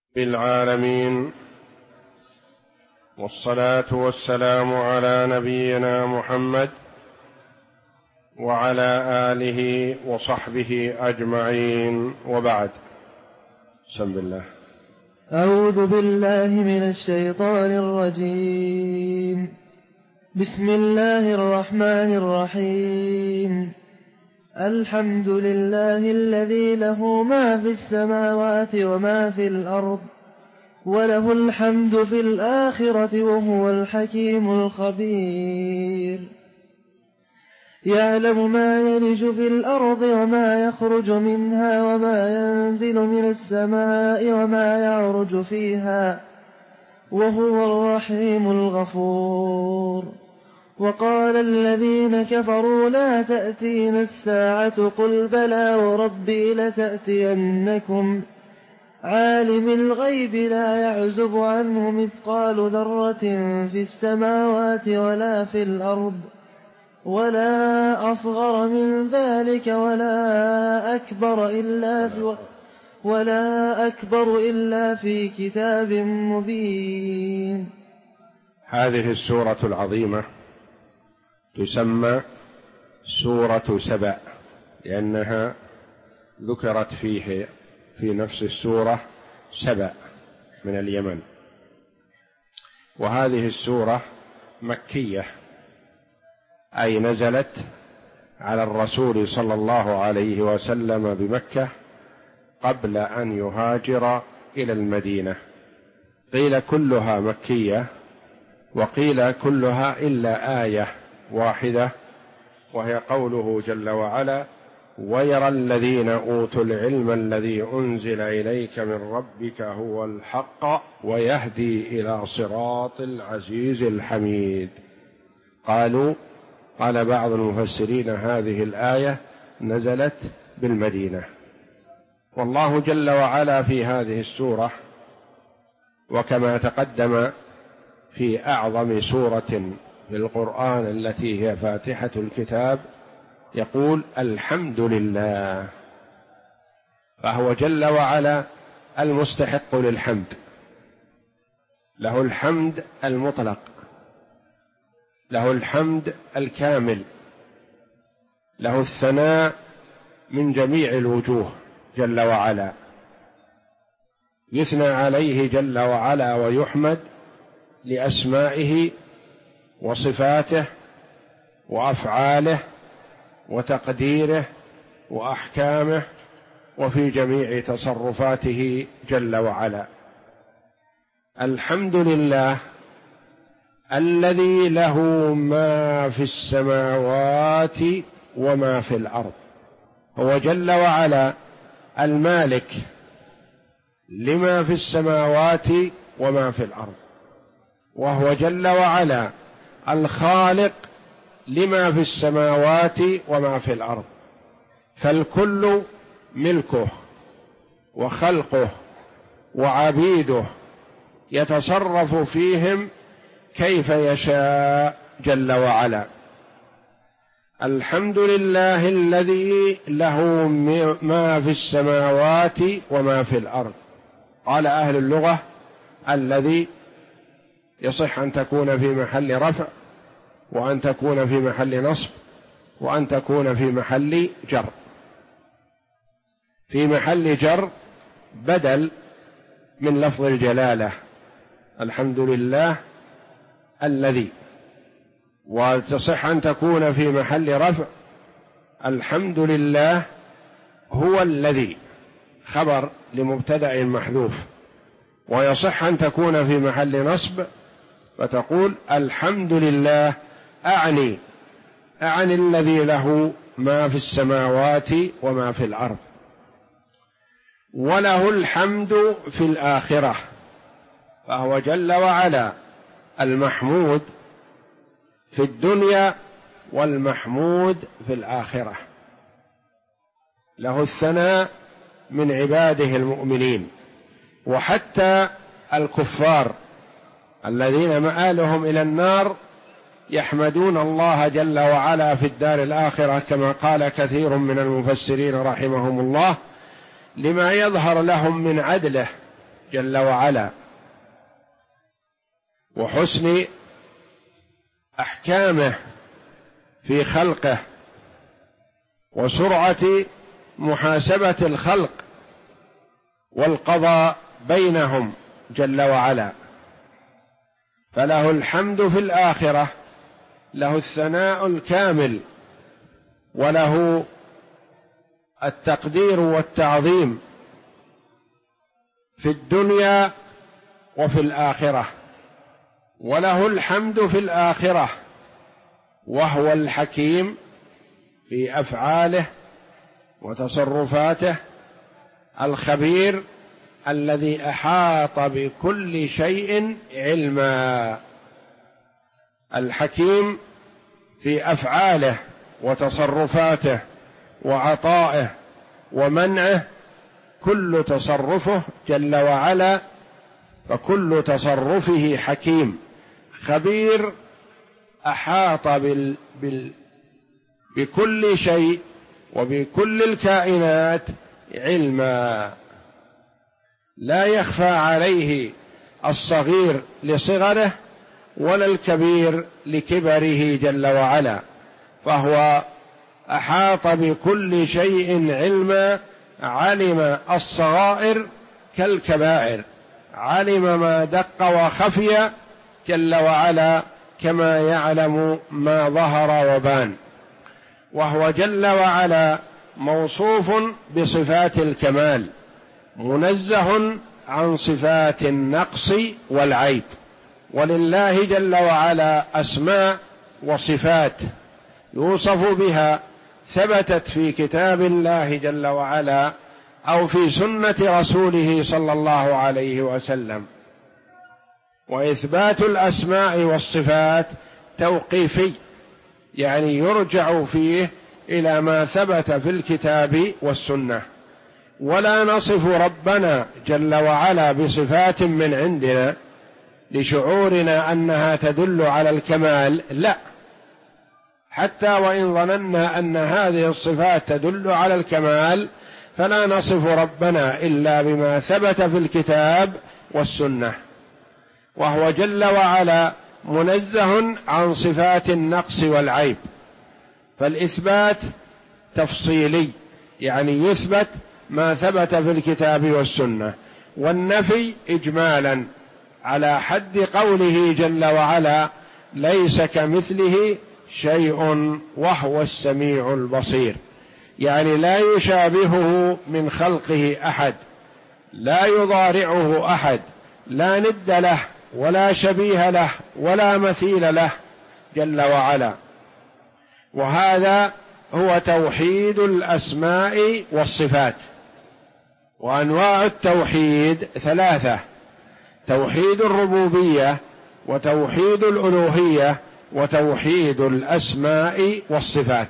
بالعالمين، والصلاة والسلام على نبينا محمد وعلى آله وصحبه أجمعين، وبعد. بسم الله. أعوذ بالله من الشيطان الرجيم. بسم الله الرحمن الرحيم. الحمد لله الذي له ما في السماوات وما في الأرض، وله الحمد في الآخرة، وهو الحكيم الخبير. يعلم ما يلج في الأرض وما يخرج منها، وما ينزل من السماء وما يعرج فيها، وهو الرحيم الغفور. وقال الذين كفروا لا تأتينا الساعة، قل بلى وربي لتأتينكم، عالم الغيب لا يعزب عنه مثقال ذرة في السماوات ولا في الأرض، ولا أصغر من ذلك ولا أكبر إلا في كتاب مبين. هذه السورة العظيمة تسمى سورة سبأ، لأنها ذكرت في نفس السورة سبأ من اليمن. وهذه السورة مكية، أي نزلت على الرسول صلى الله عليه وسلم بمكة قبل أن يهاجر إلى المدينة. قيل كلها مكية، وقيل كلها إلا آية واحدة، وهي قوله جل وعلا: ويرى الذين أوتوا العلم الذي أنزل إليك من ربك هو الحق ويهدي إلى صراط العزيز الحميد. قال بعض المفسرين هذه الآية نزلت بالمدينة. والله جل وعلا في هذه السورة، وكما تقدم في أعظم سورة في القرآن التي هي فاتحة الكتاب، يقول: الحمد لله. فهو جل وعلا المستحق للحمد، له الحمد المطلق، له الحمد الكامل، له الثناء من جميع الوجوه جل وعلا، يثنى عليه جل وعلا ويحمد لأسمائه وصفاته وأفعاله وتقديره وأحكامه وفي جميع تصرفاته جل وعلا. الحمد لله الذي له ما في السماوات وما في الأرض. هو جل وعلا المالك لما في السماوات وما في الأرض، وهو جل وعلا الخالق لما في السماوات وما في الأرض، فالكل ملكه وخلقه وعبيده، يتصرف فيهم كيف يشاء جل وعلا. الحمد لله الذي له ما في السماوات وما في الأرض. قال أهل اللغة: الذي يصح أن تكون في محل رفع، وأن تكون في محل نصب، وأن تكون في محل جر. في محل جر بدل من لفظ الجلالة الحمد لله الذي، وتصح أن تكون في محل رفع الحمد لله هو الذي، خبر لمبتدأ محذوف. ويصح أن تكون في محل نصب فتقول الحمد لله أعني الذي له ما في السماوات وما في الأرض. وله الحمد في الآخرة، فهو جل وعلا المحمود في الدنيا والمحمود في الآخرة. له الثناء من عباده المؤمنين، وحتى الكفار الذين مآلهم إلى النار يحمدون الله جل وعلا في الدار الآخرة، كما قال كثير من المفسرين رحمهم الله: لما يظهر لهم من عدله جل وعلا وحسن أحكامه في خلقه وسرعة محاسبة الخلق والقضاء بينهم جل وعلا، فله الحمد في الآخرة، له الثناء الكامل، وله التقدير والتعظيم في الدنيا وفي الآخرة، وله الحمد في الآخرة وهو الحكيم في أفعاله وتصرفاته، الخبير الذي أحاط بكل شيء علما، الحكيم في أفعاله وتصرفاته وعطائه ومنعه، كل تصرفه جل وعلا، فكل تصرفه حكيم خبير أحاط بكل شيء وبكل الكائنات علما، لا يخفى عليه الصغير لصغره ولا الكبير لكبره جل وعلا، فهو أحاط بكل شيء علما، علم الصغائر كالكبائر، علم ما دق وخفي جل وعلا كما يعلم ما ظهر وبان، وهو جل وعلا موصوف بصفات الكمال، منزه عن صفات النقص والعيب، ولله جل وعلا أسماء وصفات يوصف بها ثبتت في كتاب الله جل وعلا أو في سنة رسوله صلى الله عليه وسلم. وإثبات الأسماء والصفات توقيفي، يعني يرجع فيه إلى ما ثبت في الكتاب والسنة، ولا نصف ربنا جل وعلا بصفات من عندنا لشعورنا أنها تدل على الكمال، لا، حتى وإن ظننا أن هذه الصفات تدل على الكمال فلا نصف ربنا إلا بما ثبت في الكتاب والسنة، وهو جل وعلا منزه عن صفات النقص والعيب، فالإثبات تفصيلي، يعني يثبت ما ثبت في الكتاب والسنة، والنفي إجمالا على حد قوله جل وعلا: ليس كمثله شيء وهو السميع البصير، يعني لا يشابهه من خلقه أحد، لا يضارعه أحد، لا ند له ولا شبيه له ولا مثيل له جل وعلا. وهذا هو توحيد الأسماء والصفات. وأنواع التوحيد ثلاثة: توحيد الربوبية، وتوحيد الألوهية، وتوحيد الأسماء والصفات.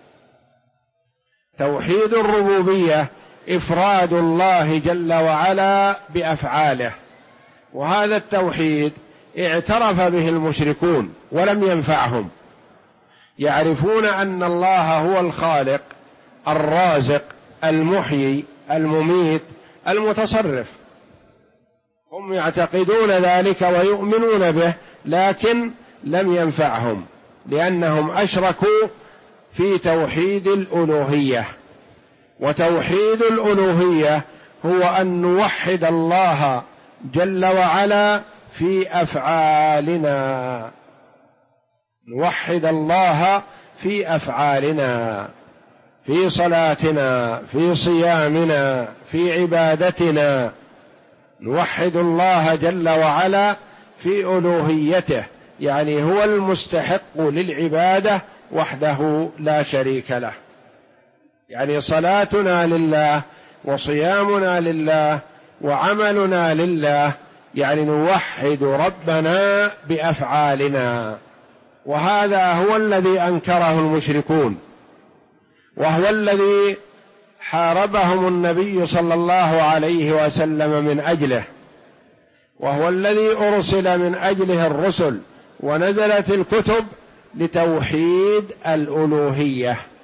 توحيد الربوبية إفراد الله جل وعلا بأفعاله، وهذا التوحيد اعترف به المشركون ولم ينفعهم، يعرفون أن الله هو الخالق الرازق المحيي المميت المتصرف، هم يعتقدون ذلك ويؤمنون به، لكن لم ينفعهم لأنهم أشركوا في توحيد الألوهية. وتوحيد الألوهية هو أن نوحد الله جل وعلا في أفعالنا، نوحد الله في أفعالنا، في صلاتنا، في صيامنا، في عبادتنا، نوحد الله جل وعلا في ألوهيته، يعني هو المستحق للعبادة وحده لا شريك له، يعني صلاتنا لله وصيامنا لله وعملنا لله، يعني نوحد ربنا بأفعالنا. وهذا هو الذي أنكره المشركون، وهو الذي حاربهم النبي صلى الله عليه وسلم من أجله، وهو الذي أرسل من أجله الرسل ونزلت الكتب لتوحيد الألوهية،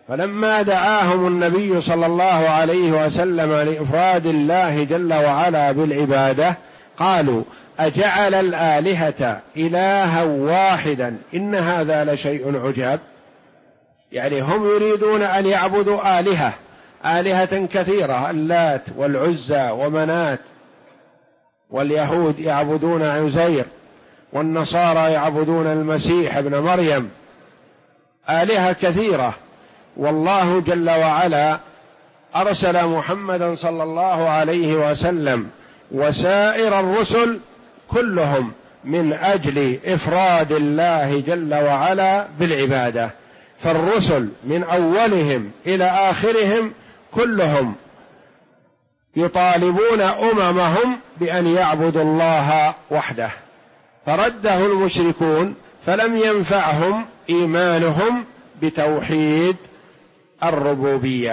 فلما دعاهم النبي صلى الله عليه وسلم لإفراد الله جل وعلا بالعبادة قالوا أجعل الآلهة إلها واحدا إن هذا لشيء عجاب. يعني هم يريدون أن يعبدوا آلهة كثيرة، اللات والعزى ومنات، واليهود يعبدون عزير، والنصارى يعبدون المسيح ابن مريم، آلهة كثيرة. والله جل وعلا أرسل محمدا صلى الله عليه وسلم وسائر الرسل كلهم من أجل إفراد الله جل وعلا بالعبادة. فالرسل من أولهم إلى آخرهم كلهم يطالبون أممهم بأن يعبدوا الله وحده، فرده المشركون فلم ينفعهم إيمانهم بتوحيد الربوبية.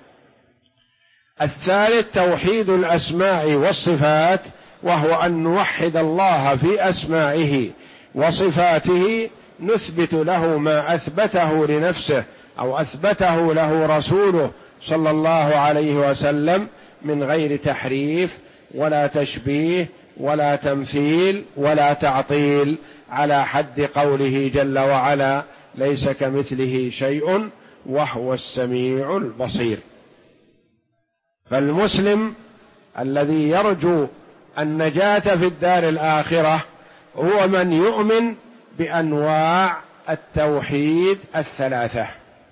الثالث توحيد الأسماء والصفات، وهو أن نوحد الله في أسمائه وصفاته، نثبت له ما أثبته لنفسه أو أثبته له رسوله صلى الله عليه وسلم من غير تحريف ولا تشبيه ولا تمثيل ولا تعطيل، على حد قوله جل وعلا ليس كمثله شيء وهو السميع البصير. فالمسلم الذي يرجو النجاة في الدار الآخرة هو من يؤمن بأنواع التوحيد الثلاثة: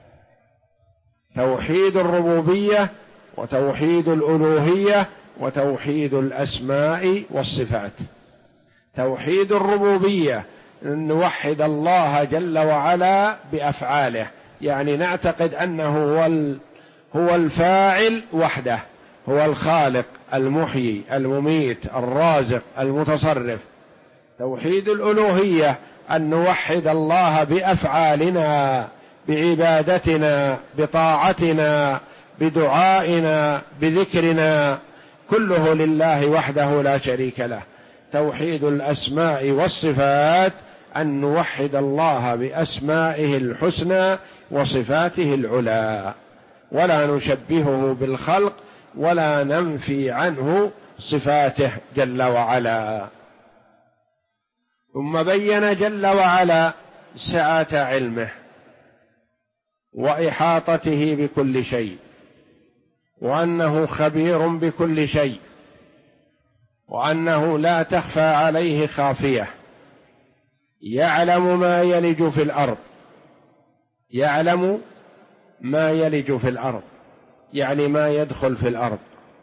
توحيد الربوبية، وتوحيد الألوهية، وتوحيد الأسماء والصفات. توحيد الربوبية أن نوحد الله جل وعلا بأفعاله، يعني نعتقد أنه هو الفاعل وحده، هو الخالق المحيي المميت الرازق المتصرف. توحيد الألوهية أن نوحد الله بأفعالنا، بعبادتنا، بطاعتنا، بدعائنا، بذكرنا، كله لله وحده لا شريك له. توحيد الأسماء والصفات أن نوحد الله بأسمائه الحسنى وصفاته العلى، ولا نشبهه بالخلق ولا ننفي عنه صفاته جل وعلا. ثم بين جل وعلا سعة علمه وإحاطته بكل شيء، وأنه خبير بكل شيء، وأنه لا تخفى عليه خافية، يعلم ما يلج في الأرض. يعلم ما يلج في الأرض يعني ما يدخل في الأرض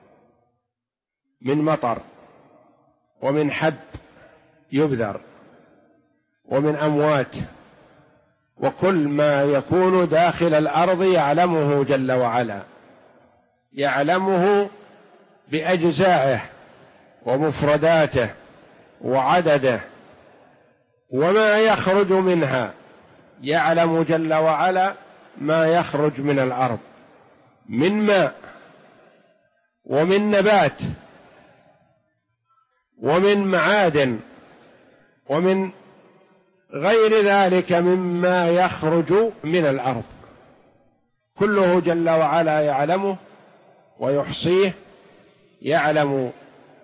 من مطر، ومن حب يبذر، ومن أموات، وكل ما يكون داخل الأرض يعلمه جل وعلا، يعلمه بأجزائه ومفرداته وعدده، وما يخرج منها يعلم جل وعلا ما يخرج من الأرض من ماء ومن نبات ومن معادن ومن غير ذلك مما يخرج من الأرض، كله جل وعلا يعلمه ويحصيه، يعلم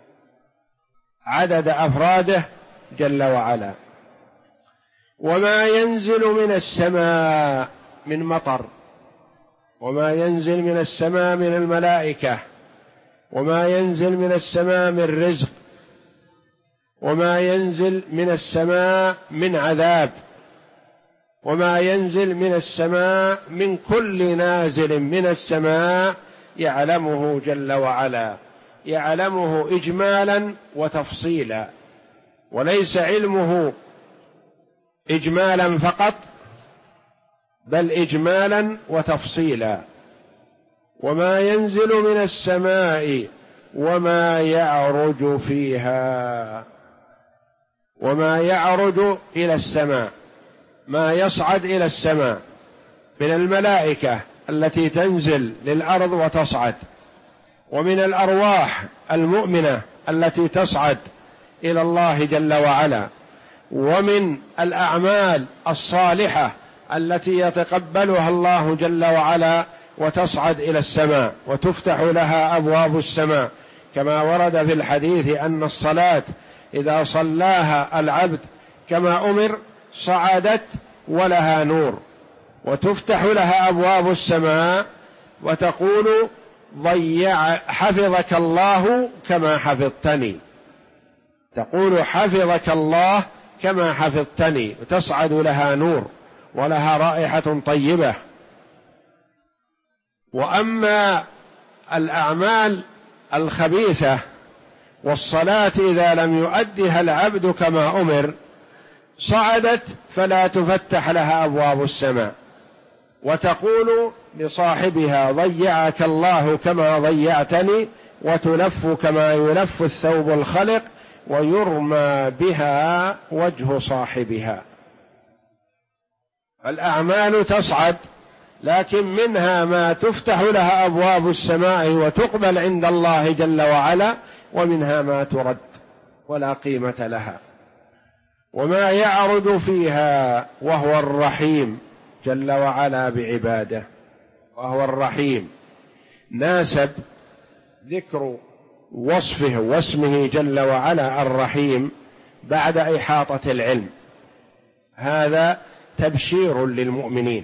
عدد أفراده جل وعلا. وما ينزل من السماء من مطر، وما ينزل من السماء من الملائكة، وما ينزل من السماء من رزق، وما ينزل من السماء من عذاب، وما ينزل من السماء من كل نازل من السماء يعلمه جل وعلا، يعلمه إجمالا وتفصيلا، وليس علمه إجمالا فقط بل إجمالا وتفصيلا. وما ينزل من السماء وما يعرج فيها، وما يعرج إلى السماء، ما يصعد إلى السماء من الملائكة التي تنزل للأرض وتصعد، ومن الأرواح المؤمنة التي تصعد إلى الله جل وعلا، ومن الأعمال الصالحة التي يتقبلها الله جل وعلا وتصعد إلى السماء وتفتح لها أبواب السماء، كما ورد في الحديث أن الصلاة إذا صلاها العبد كما أمر صعدت ولها نور، وتفتح لها أبواب السماء وتقول حفظك الله كما حفظتني، تقول حفظك الله كما حفظتني، وتصعد لها نور ولها رائحة طيبة. وأما الأعمال الخبيثة والصلاة إذا لم يؤدها العبد كما أمر صعدت فلا تفتح لها أبواب السماء، وتقول لصاحبها ضيعك الله كما ضيعتني، وتلف كما يلف الثوب الخلق، ويرمى بها وجه صاحبها. الأعمال تصعد، لكن منها ما تفتح لها أبواب السماء وتقبل عند الله جل وعلا، ومنها ما ترد ولا قيمة لها. وما يعرض فيها وهو الرحيم جل وعلا بعباده، وهو الرحيم، ناسب ذكر وصفه واسمه جل وعلا الرحيم بعد إحاطة العلم. هذا تبشير للمؤمنين،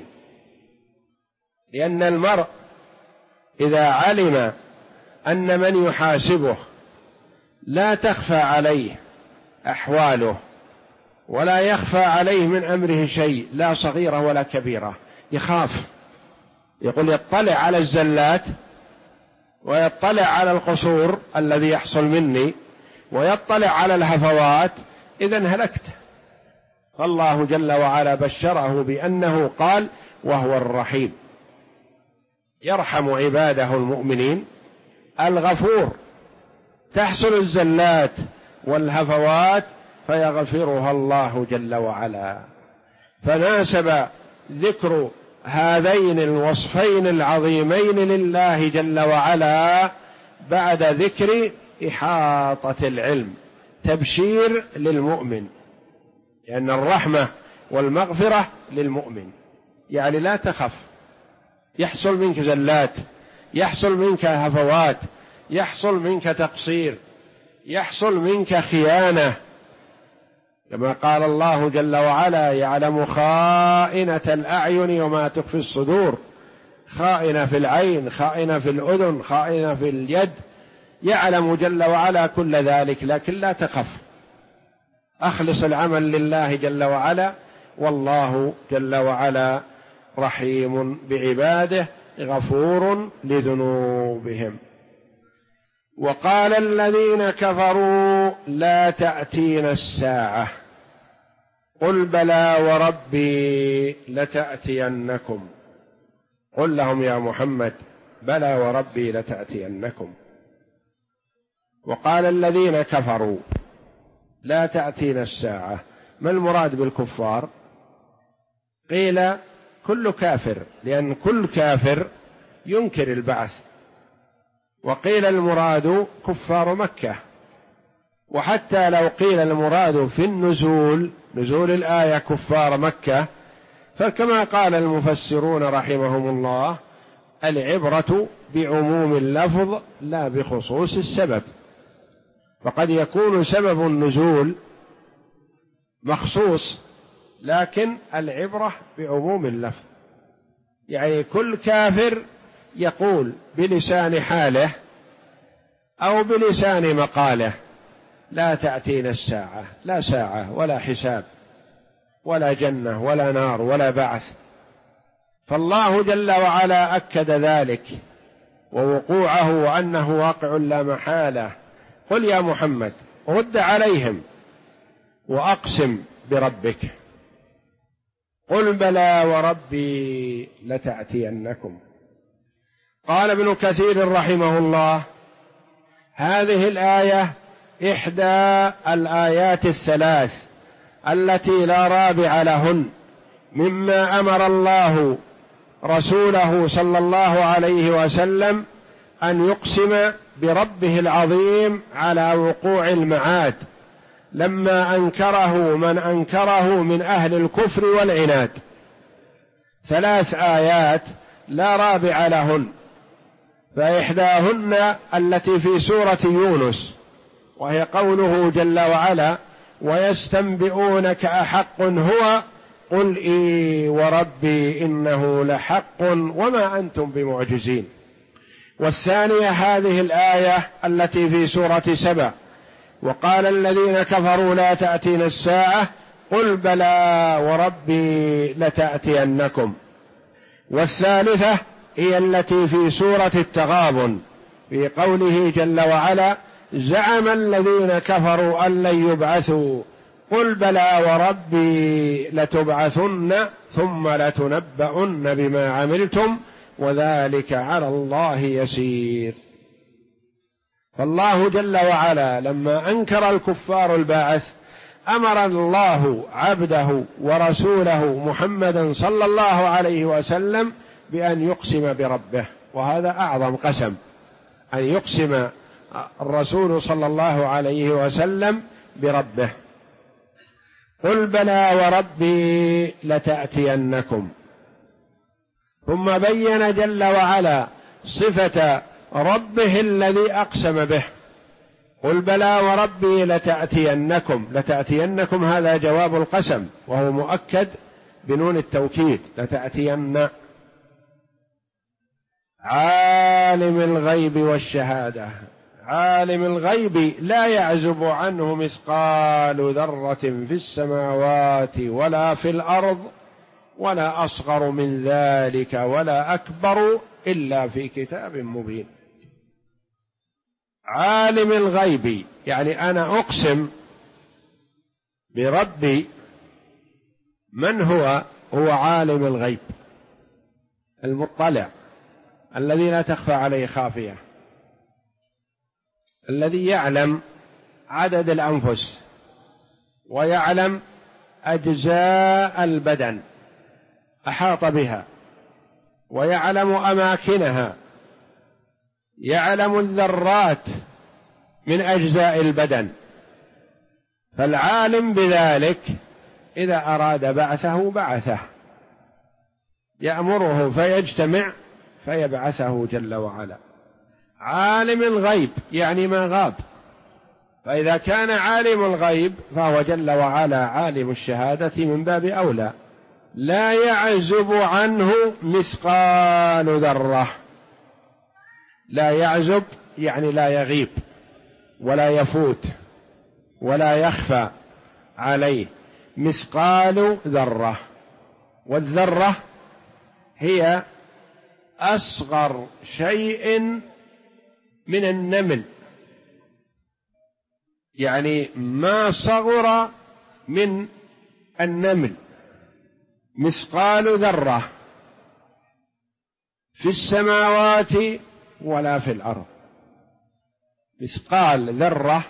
لأن المرء إذا علم أن من يحاسبه لا تخفى عليه أحواله ولا يخفى عليه من أمره شيء، لا صغيرة ولا كبيرة، يخاف، يقول يطلع على الزلات ويطلع على القصور الذي يحصل مني ويطلع على الهفوات، إذن هلكت. فالله جل وعلا بشره بأنه قال وهو الرحيم، يرحم عباده المؤمنين، الغفور، تحصل الزلات والهفوات فيغفرها الله جل وعلا. فناسب ذكر هذين الوصفين العظيمين لله جل وعلا بعد ذكر إحاطة العلم، تبشير للمؤمن، لأن الرحمة والمغفرة للمؤمن، يعني لا تخف، يحصل منك زلات، يحصل منك هفوات، يحصل منك تقصير، يحصل منك خيانة، كما قال الله جل وعلا يعلم خائنة الأعين وما تخفي الصدور، خائنة في العين، خائنة في الأذن، خائنة في اليد، يعلم جل وعلا كل ذلك، لكن لا تخف، أخلص العمل لله جل وعلا، والله جل وعلا رحيم بعباده غفور لذنوبهم. وقال الذين كفروا لا تأتينا الساعة قل بلى وربي لتأتينكم، قل لهم يا محمد بلى وربي لتأتينكم. وقال الذين كفروا لا تأتينا الساعة، ما المراد بالكفار؟ قيل كل كافر، لأن كل كافر ينكر البعث، وقيل المراد كفار مكة. وحتى لو قيل المراد في النزول، نزول الآية كفار مكة، فكما قال المفسرون رحمهم الله العبرة بعموم اللفظ لا بخصوص السبب، فقد يكون سبب النزول مخصوص، لكن العبرة بعموم اللفظ، يعني كل كافر يقول بلسان حاله أو بلسان مقاله لا تأتينا الساعة، لا ساعة ولا حساب ولا جنة ولا نار ولا بعث. فالله جل وعلا أكد ذلك ووقوعه وأنه واقع لا محالة. قل يا محمد رد عليهم وأقسم بربك قل بلى وربي لتأتينكم. قال ابن كثير رحمه الله هذه الآية إحدى الآيات الثلاث التي لا رابع لهن مما أمر الله رسوله صلى الله عليه وسلم أن يقسم بربه العظيم على وقوع المعاد لما أنكره من أنكره من أهل الكفر والعناد. 3 آيات لا رابع لهن، فإحداهن التي في سورة يونس، وهي قوله جل وعلا: ويستنبئونك أحق هو قل إي وربي إنه لحق وما أنتم بمعجزين. والثانية هذه الآية التي في سورة سبأ: وقال الذين كفروا لا تأتينا الساعة قل بلى وربي لتأتينكم. والثالثة هي التي في سورة التغابن في قوله جل وعلا: زعم الذين كفروا أن لن يبعثوا قل بلى وربي لتبعثن ثم لتنبؤن بما عملتم وذلك على الله يسير. فالله جل وعلا لما أنكر الكفار البعث أمر الله عبده ورسوله محمدا صلى الله عليه وسلم بأن يقسم بربه، وهذا أعظم قسم، أن يقسم الرسول صلى الله عليه وسلم بربه: قل بلى وربي لتأتينكم. ثم بين جل وعلا صفة ربه الذي أقسم به: قل بلى وربي لتأتينكم. لتأتينكم هذا جواب القسم، وهو مؤكد بنون التوكيد: لتأتين. عالم الغيب والشهادة، عالم الغيب لا يعزب عنه مثقال ذرة في السماوات ولا في الأرض ولا أصغر من ذلك ولا أكبر إلا في كتاب مبين. عالم الغيب يعني أنا أقسم بربي. من هو؟ هو عالم الغيب المطلع الذي لا تخفى عليه خافية، الذي يعلم عدد الأنفس ويعلم أجزاء البدن أحاط بها ويعلم أماكنها، يعلم الذرات من أجزاء البدن. فالعالم بذلك إذا أراد بعثه بعثه، يأمره فيجتمع فيبعثه جل وعلا. عالم الغيب يعني ما غاب، فإذا كان عالم الغيب فهو جل وعلا عالم الشهادة من باب أولى. لا يعزب عنه مثقال ذرة. لا يعزب يعني لا يغيب ولا يفوت ولا يخفى عليه مثقال ذرة. والذرة هي أصغر شيء من النمل، يعني ما صغر من النمل. مثقال ذرة في السماوات ولا في الأرض. مثقال ذرة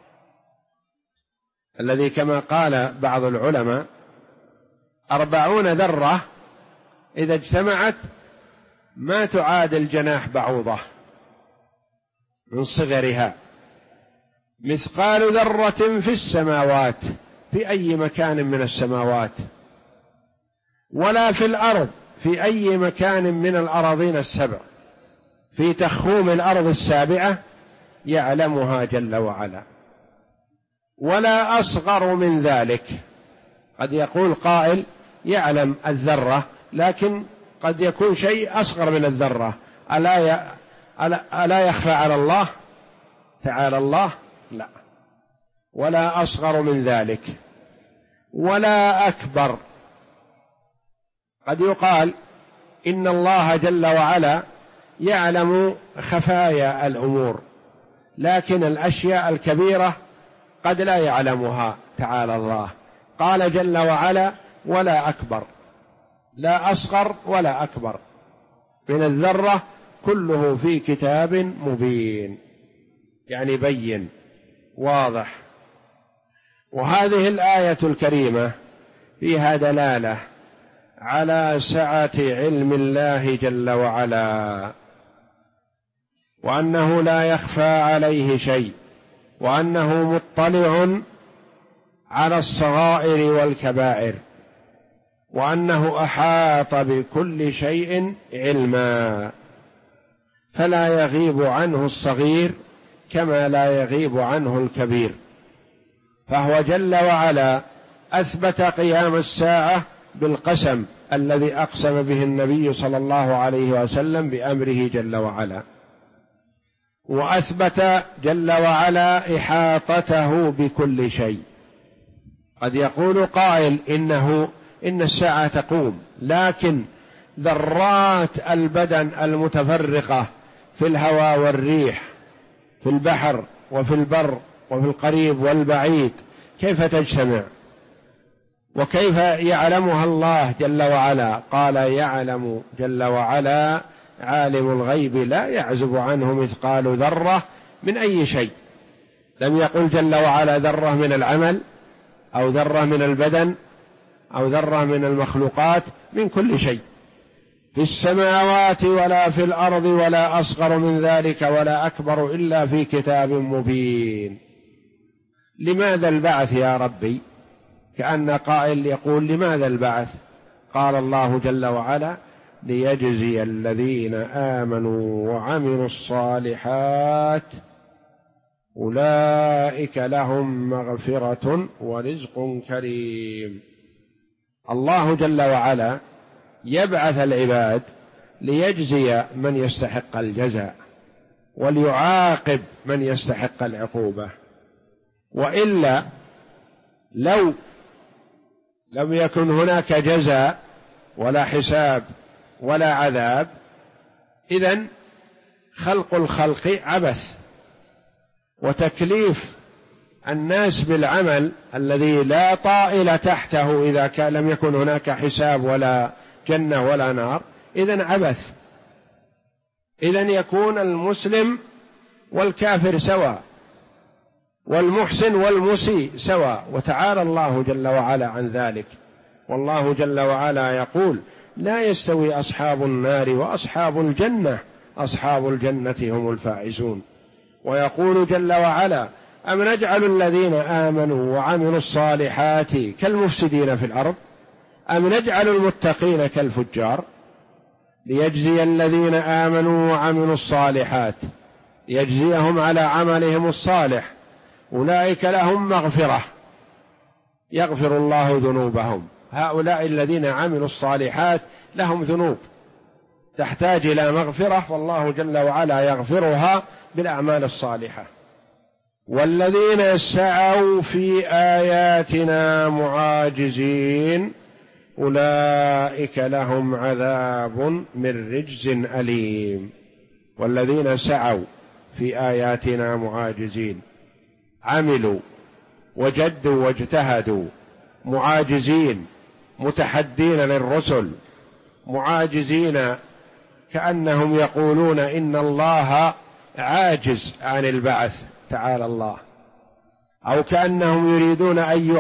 الذي كما قال بعض العلماء 40 ذرة إذا اجتمعت ما تعادل جناح بعوضة من صغرها. مثقال ذرة في السماوات، في أي مكان من السماوات، ولا في الأرض، في أي مكان من الأراضين السبع، في تخوم الأرض السابعة يعلمها جل وعلا. ولا أصغر من ذلك. قد يقول قائل يعلم الذرة، لكن قد يكون شيء أصغر من الذرة. ألا يخفى على الله تعالى الله؟ لا. ولا أصغر من ذلك ولا أكبر. قد يقال إن الله جل وعلا يعلم خفايا الأمور، لكن الأشياء الكبيرة قد لا يعلمها تعالى الله. قال جل وعلا: ولا أكبر. لا أصغر ولا أكبر من الذرة، كله في كتاب مبين، يعني بين واضح. وهذه الآية الكريمة فيها دلالة على سعة علم الله جل وعلا، وأنه لا يخفى عليه شيء، وأنه مطلع على الصغائر والكبائر. وأنه أحاط بكل شيء علما، فلا يغيب عنه الصغير كما لا يغيب عنه الكبير. فهو جل وعلا أثبت قيام الساعة بالقسم الذي أقسم به النبي صلى الله عليه وسلم بأمره جل وعلا، وأثبت جل وعلا إحاطته بكل شيء. قد يقول قائل إن الساعة تقوم، لكن ذرات البدن المتفرقة في الهواء والريح، في البحر وفي البر وفي القريب والبعيد، كيف تجتمع؟ وكيف يعلمها الله جل وعلا؟ قال يعلم جل وعلا عالم الغيب لا يعزب عنه مثقال ذرة من أي شيء. لم يقل جل وعلا ذرة من العمل أو ذرة من البدن أو ذرة من المخلوقات، من كل شيء في السماوات ولا في الأرض، ولا أصغر من ذلك ولا أكبر إلا في كتاب مبين. لماذا البعث يا ربي؟ كأن قائل يقول لماذا البعث؟ قال الله جل وعلا ليجزي الذين آمنوا وعملوا الصالحات أولئك لهم مغفرة ورزق كريم. الله جل وعلا يبعث العباد ليجزي من يستحق الجزاء وليعاقب من يستحق العقوبة، وإلا لو لم يكن هناك جزاء ولا حساب ولا عذاب، إذن خلق الخلق عبث، وتكليف الناس بالعمل الذي لا طائل تحته إذا لم يكن هناك حساب ولا جنة ولا نار، إذن عبث. إذن يكون المسلم والكافر سواء، والمحسن والمسيء سواء، وتعالى الله جل وعلا عن ذلك. والله جل وعلا يقول لا يستوي أصحاب النار وأصحاب الجنة، أصحاب الجنة هم الفائزون. ويقول جل وعلا أم نجعل الذين آمنوا وعملوا الصالحات كالمفسدين في الأرض أم نجعل المتقين كالفجار. ليجزي الذين آمنوا وعملوا الصالحات، يجزيهم على عملهم الصالح، أولئك لهم مغفرة، يغفر الله ذنوبهم. هؤلاء الذين عملوا الصالحات لهم ذنوب تحتاج إلى مغفرة، والله جل وعلا يغفرها بالأعمال الصالحة. والذين سعوا في آياتنا معاجزين أولئك لهم عذاب من رجز أليم. والذين سعوا في آياتنا معاجزين، عملوا وجدوا واجتهدوا، معاجزين متحدين للرسل، معاجزين كأنهم يقولون إن الله عاجز عن البعث تعالى الله، أو كأنهم يريدون أن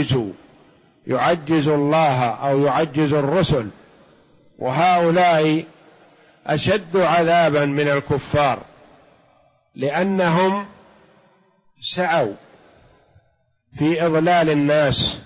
يعجزوا الله أو يعجزوا الرسل. وهؤلاء أشد عذابا من الكفار، لأنهم سعوا في إضلال الناس.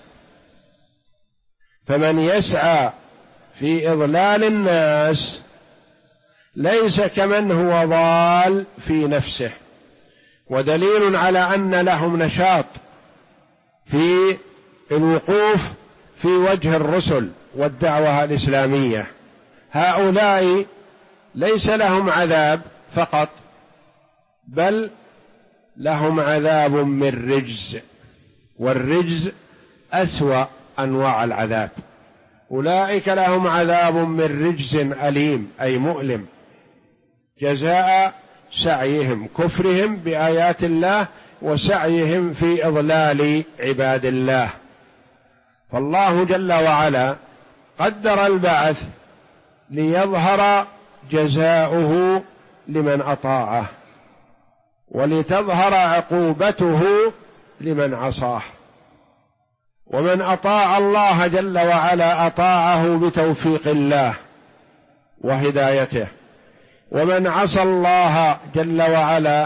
فمن يسعى في إضلال الناس ليس كمن هو ضال في نفسه. ودليل على أن لهم نشاط في الوقوف في وجه الرسل والدعوة الإسلامية، هؤلاء ليس لهم عذاب فقط، بل لهم عذاب من رجز، والرجز أسوأ أنواع العذاب. أولئك لهم عذاب من رجز أليم، أي مؤلم، جزاء سعيهم، كفرهم بآيات الله وسعيهم في إضلال عباد الله. فالله جل وعلا قدر البعث ليظهر جزاؤه لمن أطاعه، ولتظهر عقوبته لمن عصاه. ومن أطاع الله جل وعلا أطاعه بتوفيق الله وهدايته، ومن عصى الله جل وعلا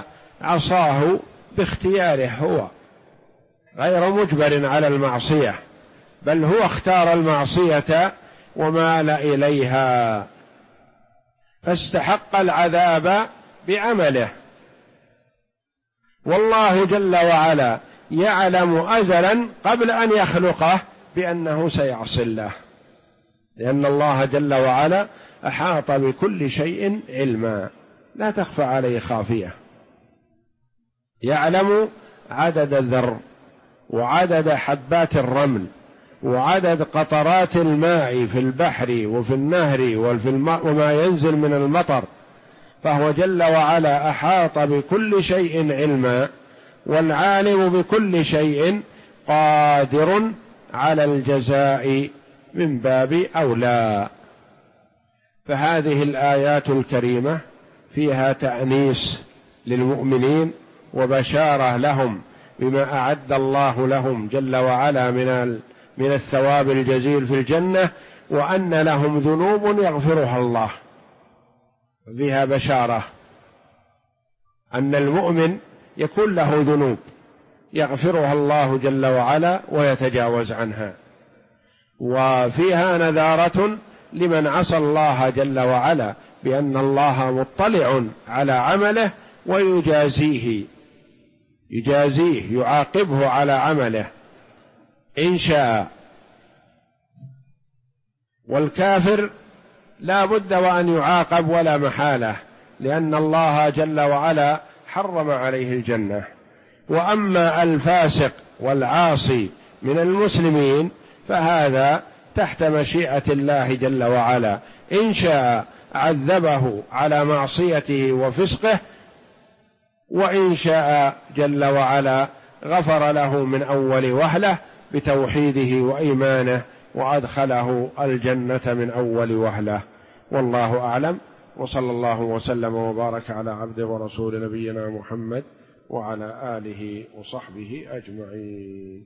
عصاه باختياره هو، غير مجبر على المعصية، بل هو اختار المعصية ومال إليها، فاستحق العذاب بعمله. والله جل وعلا يعلم أزلا قبل أن يخلقه بأنه سيعصي الله، لأن الله جل وعلا أحاط بكل شيء علما، لا تخفى عليه خافية. يعلم عدد الذر، وعدد حبات الرمل، وعدد قطرات الماء في البحر وفي النهر وما ينزل من المطر، فهو جل وعلا أحاط بكل شيء علما، والعالم بكل شيء قادر على الجزاء من باب أولى. فهذه الآيات الكريمة فيها تأنيس للمؤمنين وبشارة لهم بما أعد الله لهم جل وعلا من الثواب الجزيل في الجنة، وأن لهم ذنوب يغفرها الله. فيها بشارة أن المؤمن يكون له ذنوب يغفرها الله جل وعلا ويتجاوز عنها، وفيها نذارة لمن عصى الله جل وعلا بأن الله مطلع على عمله ويجازيه، يعاقبه على عمله إن شاء. والكافر لا بد وأن يعاقب ولا محالة، لأن الله جل وعلا حرم عليه الجنة. وأما الفاسق والعاصي من المسلمين فهذا تحت مشيئة الله جل وعلا، إن شاء عذبه على معصيته وفسقه، وإن شاء جل وعلا غفر له من أول وهلة بتوحيده وإيمانه وأدخله الجنة من أول وهلة. والله أعلم، وصلى الله وسلم وبارك على عبده ورسول نبينا محمد وعلى آله وصحبه أجمعين.